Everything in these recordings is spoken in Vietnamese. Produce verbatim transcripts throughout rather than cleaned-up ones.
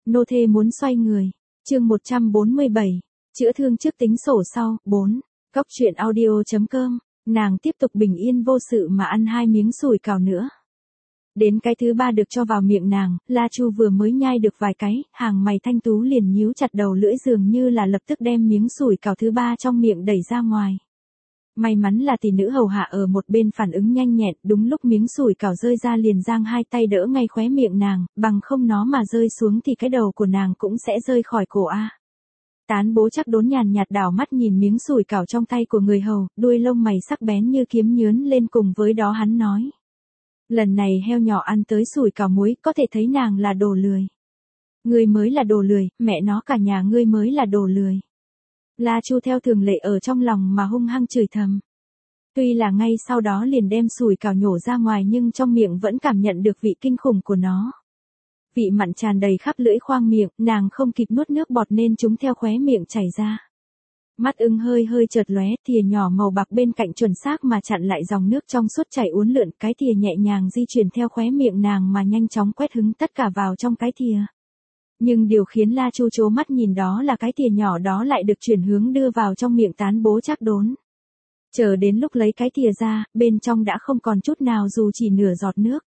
nô thê muốn xoay người. Chương một trăm bốn mươi bảy, chữa thương trước tính sổ sau. bốn. Góc truyện audio chấm com. Nàng tiếp tục bình yên vô sự mà ăn hai miếng sủi cảo nữa. Đến cái thứ ba được cho vào miệng nàng, La Chu vừa mới nhai được vài cái, hàng mày thanh tú liền nhíu chặt đầu lưỡi dường như là lập tức đem miếng sủi cảo thứ ba trong miệng đẩy ra ngoài. May mắn là tỷ nữ hầu hạ ở một bên phản ứng nhanh nhẹn, đúng lúc miếng sủi cảo rơi ra liền giang hai tay đỡ ngay khóe miệng nàng, bằng không nó mà rơi xuống thì cái đầu của nàng cũng sẽ rơi khỏi cổ a. Tán Bố Trác Đốn nhàn nhạt đảo mắt nhìn miếng sủi cảo trong tay của người hầu, đuôi lông mày sắc bén như kiếm nhướn lên, cùng với đó hắn nói: lần này heo nhỏ ăn tới sủi cảo muối, có thể thấy nàng là đồ lười. Ngươi mới là đồ lười, mẹ nó cả nhà ngươi mới là đồ lười. La Chu theo thường lệ ở trong lòng mà hung hăng chửi thầm. Tuy là ngay sau đó liền đem sủi cảo nhổ ra ngoài nhưng trong miệng vẫn cảm nhận được vị kinh khủng của nó. Vị mặn tràn đầy khắp lưỡi khoang miệng, nàng không kịp nuốt nước bọt nên chúng theo khóe miệng chảy ra. Mắt ưng hơi hơi chợt lóe, thìa nhỏ màu bạc bên cạnh chuẩn xác mà chặn lại dòng nước trong suốt chảy uốn lượn, cái thìa nhẹ nhàng di chuyển theo khóe miệng nàng mà nhanh chóng quét hứng tất cả vào trong cái thìa. Nhưng điều khiến La Chu trố mắt nhìn đó là cái thìa nhỏ đó lại được chuyển hướng đưa vào trong miệng Tán Bố Trác Đốn. Chờ đến lúc lấy cái thìa ra, bên trong đã không còn chút nào dù chỉ nửa giọt nước.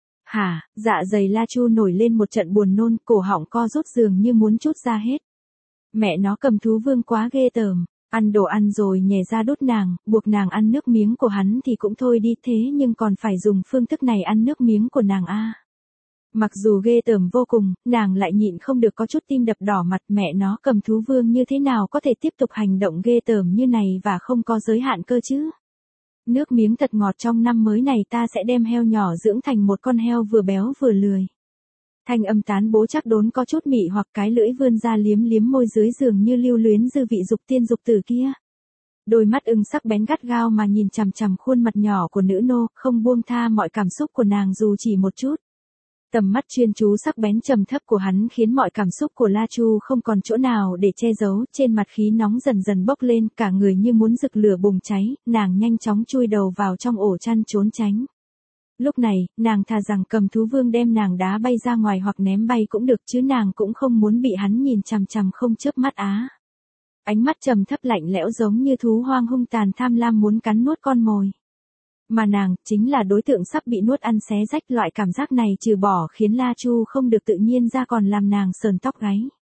Hả, dạ dày La Chu nổi lên một trận buồn nôn, cổ họng co rút dường như muốn trút ra hết. Mẹ nó Cầm Thú Vương quá ghê tởm, ăn đồ ăn rồi nhè ra đút nàng, buộc nàng ăn nước miếng của hắn thì cũng thôi đi, thế nhưng còn phải dùng phương thức này ăn nước miếng của nàng a. À. Mặc dù ghê tởm vô cùng, nàng lại nhịn không được có chút tim đập đỏ mặt, mẹ nó Cầm Thú Vương như thế nào có thể tiếp tục hành động ghê tởm như này và không có giới hạn cơ chứ. Nước miếng thật ngọt, trong năm mới này ta sẽ đem heo nhỏ dưỡng thành một con heo vừa béo vừa lười. Thanh âm Tán Bố Trác Đốn có chút mị hoặc, cái lưỡi vươn ra liếm liếm môi dưới dường như lưu luyến dư vị dục tiên dục tử kia. Đôi mắt ưng sắc bén gắt gao mà nhìn chằm chằm khuôn mặt nhỏ của nữ nô, không buông tha mọi cảm xúc của nàng dù chỉ một chút. Tầm mắt chuyên chú sắc bén trầm thấp của hắn khiến mọi cảm xúc của La Chu không còn chỗ nào để che giấu, trên mặt khí nóng dần dần bốc lên, cả người như muốn rực lửa bùng cháy, nàng nhanh chóng chui đầu vào trong ổ chăn trốn tránh. Lúc này, nàng thà rằng Cầm Thú Vương đem nàng đá bay ra ngoài hoặc ném bay cũng được, chứ nàng cũng không muốn bị hắn nhìn chằm chằm không chớp mắt á. Ánh mắt trầm thấp lạnh lẽo giống như thú hoang hung tàn tham lam muốn cắn nuốt con mồi. Mà nàng, chính là đối tượng sắp bị nuốt ăn xé rách, loại cảm giác này trừ bỏ khiến La Chu không được tự nhiên ra còn làm nàng sờn tóc gáy.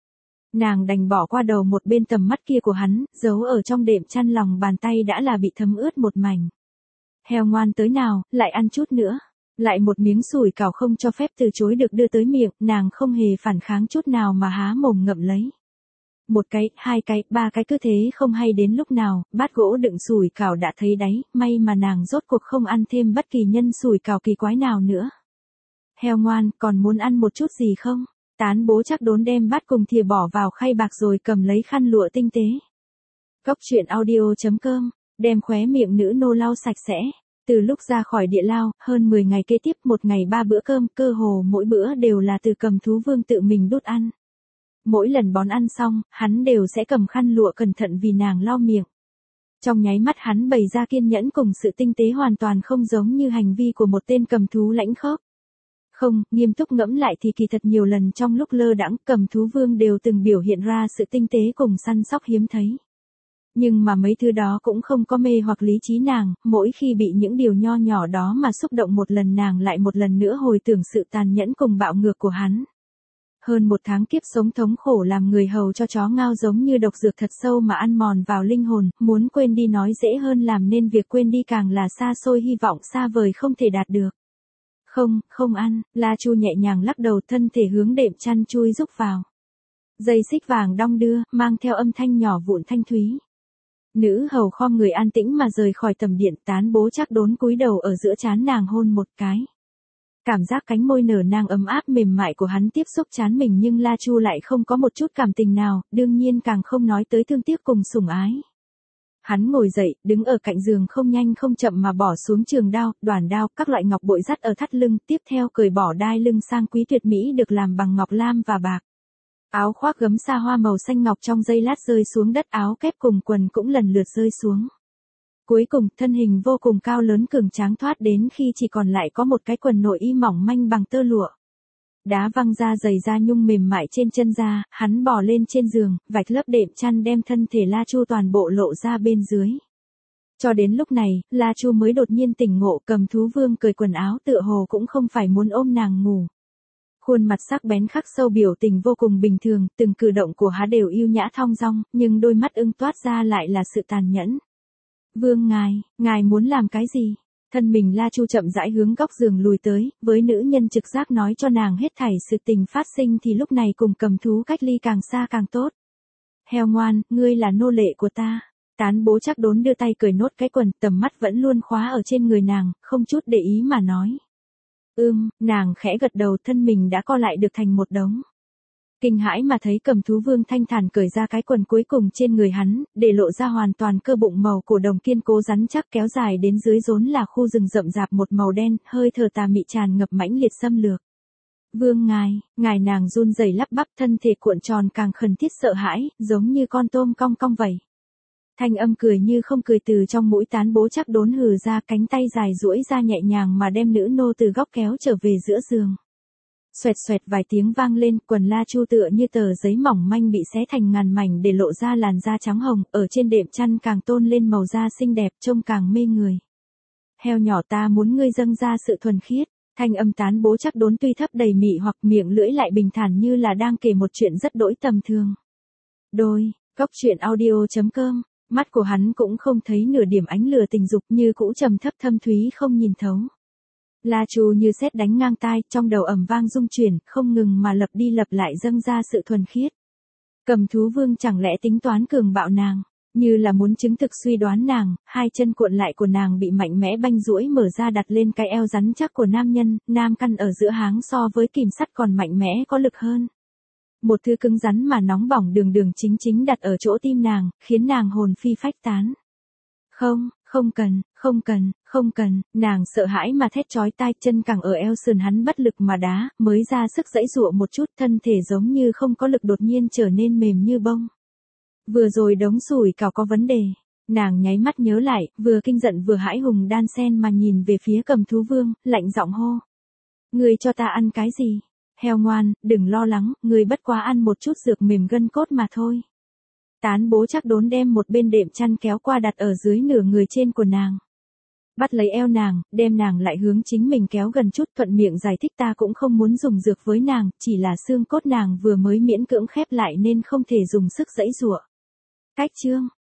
Nàng đành bỏ qua đầu một bên tầm mắt kia của hắn, giấu ở trong đệm chăn, lòng bàn tay đã là bị thấm ướt một mảnh. Heo ngoan tới nào, lại ăn chút nữa. Lại một miếng sủi cảo không cho phép từ chối được đưa tới miệng, nàng không hề phản kháng chút nào mà há mồm ngậm lấy. Một cái, hai cái, ba cái, cứ thế không hay đến lúc nào, bát gỗ đựng sủi cảo đã thấy đáy, may mà nàng rốt cuộc không ăn thêm bất kỳ nhân sủi cảo kỳ quái nào nữa. Heo ngoan, còn muốn ăn một chút gì không? Tán Bố Trác Đốn đem bát cùng thìa bỏ vào khay bạc rồi cầm lấy khăn lụa tinh tế. Góc truyện audio chấm com, đem khóe miệng nữ nô lau sạch sẽ. Từ lúc ra khỏi địa lao, hơn mười ngày kế tiếp, một ngày ba bữa cơm, cơ hồ mỗi bữa đều là từ Cầm Thú Vương tự mình đút ăn. Mỗi lần bón ăn xong, hắn đều sẽ cầm khăn lụa cẩn thận vì nàng lau miệng. Trong nháy mắt hắn bày ra kiên nhẫn cùng sự tinh tế hoàn toàn không giống như hành vi của một tên cầm thú lãnh khốc. Không, nghiêm túc ngẫm lại thì kỳ thật nhiều lần trong lúc lơ đãng, Cầm Thú Vương đều từng biểu hiện ra sự tinh tế cùng săn sóc hiếm thấy. Nhưng mà mấy thứ đó cũng không có mê hoặc lý trí nàng, mỗi khi bị những điều nho nhỏ đó mà xúc động một lần, nàng lại một lần nữa hồi tưởng sự tàn nhẫn cùng bạo ngược của hắn. Hơn một tháng kiếp sống thống khổ làm người hầu cho chó ngao giống như độc dược thật sâu mà ăn mòn vào linh hồn, muốn quên đi nói dễ hơn làm nên việc quên đi càng là xa xôi, hy vọng xa vời không thể đạt được. Không, không ăn, La Chu nhẹ nhàng lắc đầu, thân thể hướng đệm chăn chui rúc vào. Dây xích vàng đong đưa, mang theo âm thanh nhỏ vụn thanh thúy. Nữ hầu khom người an tĩnh mà rời khỏi tầm điện, Tán Bố Trác Đốn cúi đầu ở giữa trán nàng hôn một cái. Cảm giác cánh môi nở nang ấm áp mềm mại của hắn tiếp xúc trán mình, nhưng La Chu lại không có một chút cảm tình nào, đương nhiên càng không nói tới thương tiếc cùng sủng ái. Hắn ngồi dậy, đứng ở cạnh giường không nhanh không chậm mà bỏ xuống trường đao, đoản đao, các loại ngọc bội dắt ở thắt lưng, tiếp theo cởi bỏ đai lưng sang quý tuyệt mỹ được làm bằng ngọc lam và bạc. Áo khoác gấm sa hoa màu xanh ngọc trong giây lát rơi xuống đất, áo kép cùng quần cũng lần lượt rơi xuống. Cuối cùng, thân hình vô cùng cao lớn cường tráng thoát đến khi chỉ còn lại có một cái quần nội y mỏng manh bằng tơ lụa. Đá văng ra giày da nhung mềm mại trên chân ra, hắn bò lên trên giường, vạch lớp đệm chăn đem thân thể La Chu toàn bộ lộ ra bên dưới. Cho đến lúc này, La Chu mới đột nhiên tỉnh ngộ, Cầm Thú Vương cởi quần áo tựa hồ cũng không phải muốn ôm nàng ngủ. Khuôn mặt sắc bén khắc sâu biểu tình vô cùng bình thường, từng cử động của hắn đều yêu nhã thong dong, nhưng đôi mắt ưng toát ra lại là sự tàn nhẫn. Vương ngài, ngài muốn làm cái gì? Thân mình La Chu chậm rãi hướng góc giường lùi tới, với nữ nhân trực giác nói cho nàng hết thảy sự tình phát sinh thì lúc này cùng cầm thú cách ly càng xa càng tốt. Heo ngoan, ngươi là nô lệ của ta. Tán Bố Trác Đốn đưa tay cởi nốt cái quần, tầm mắt vẫn luôn khóa ở trên người nàng, không chút để ý mà nói. Ưm, nàng khẽ gật đầu, thân mình đã co lại được thành một đống. Kinh hãi mà thấy Cầm Thú Vương thanh thản cởi ra cái quần cuối cùng trên người hắn, để lộ ra hoàn toàn cơ bụng màu cổ đồng kiên cố rắn chắc kéo dài đến dưới rốn là khu rừng rậm rạp một màu đen, hơi thở tà mị tràn ngập mãnh liệt xâm lược. Vương ngài, ngài nàng run rẩy lắp bắp, thân thể cuộn tròn càng khẩn thiết sợ hãi, giống như con tôm cong cong vậy. Thanh âm cười như không cười từ trong mũi Tán Bố Trác Đốn hừ ra, cánh tay dài duỗi ra nhẹ nhàng mà đem nữ nô từ góc kéo trở về giữa giường. Xoẹt xoẹt vài tiếng vang lên, quần La Chu tựa như tờ giấy mỏng manh bị xé thành ngàn mảnh để lộ ra làn da trắng hồng, ở trên đệm chăn càng tôn lên màu da xinh đẹp, trông càng mê người. Heo nhỏ, ta muốn ngươi dâng ra sự thuần khiết. Thanh âm Tán Bố Trác Đốn tuy thấp đầy mị hoặc miệng lưỡi lại bình thản như là đang kể một chuyện rất đỗi tầm thường. Đôi, góc truyện audio chấm com. Mắt của hắn cũng không thấy nửa điểm ánh lửa tình dục, như cũ trầm thấp thâm thúy không nhìn thấu. La Chu như sét đánh ngang tai, trong đầu ầm vang rung chuyển, không ngừng mà lặp đi lặp lại dâng ra sự thuần khiết. Cầm Thú Vương chẳng lẽ tính toán cường bạo nàng, như là muốn chứng thực suy đoán nàng, hai chân cuộn lại của nàng bị mạnh mẽ banh duỗi mở ra đặt lên cái eo rắn chắc của nam nhân, nam căn ở giữa háng so với kìm sắt còn mạnh mẽ có lực hơn. Một thứ cứng rắn mà nóng bỏng đường đường chính chính đặt ở chỗ tim nàng, khiến nàng hồn phi phách tán. Không, không cần, không cần, không cần, nàng sợ hãi mà thét chói tai, chân càng ở eo sườn hắn bất lực mà đá, mới ra sức giãy giụa một chút, thân thể giống như không có lực đột nhiên trở nên mềm như bông. Vừa rồi đống sủi cảo có vấn đề, nàng nháy mắt nhớ lại, vừa kinh giận vừa hãi hùng đan sen mà nhìn về phía Cầm Thú Vương, lạnh giọng hô. Ngươi cho ta ăn cái gì? Heo ngoan, đừng lo lắng, ngươi bất quá ăn một chút dược mềm gân cốt mà thôi. Tán Bố Trác Đốn đem một bên đệm chăn kéo qua đặt ở dưới nửa người trên của nàng. Bắt lấy eo nàng, đem nàng lại hướng chính mình kéo gần chút, thuận miệng giải thích ta cũng không muốn dùng dược với nàng, chỉ là xương cốt nàng vừa mới miễn cưỡng khép lại nên không thể dùng sức giãy giụa. Cách chương,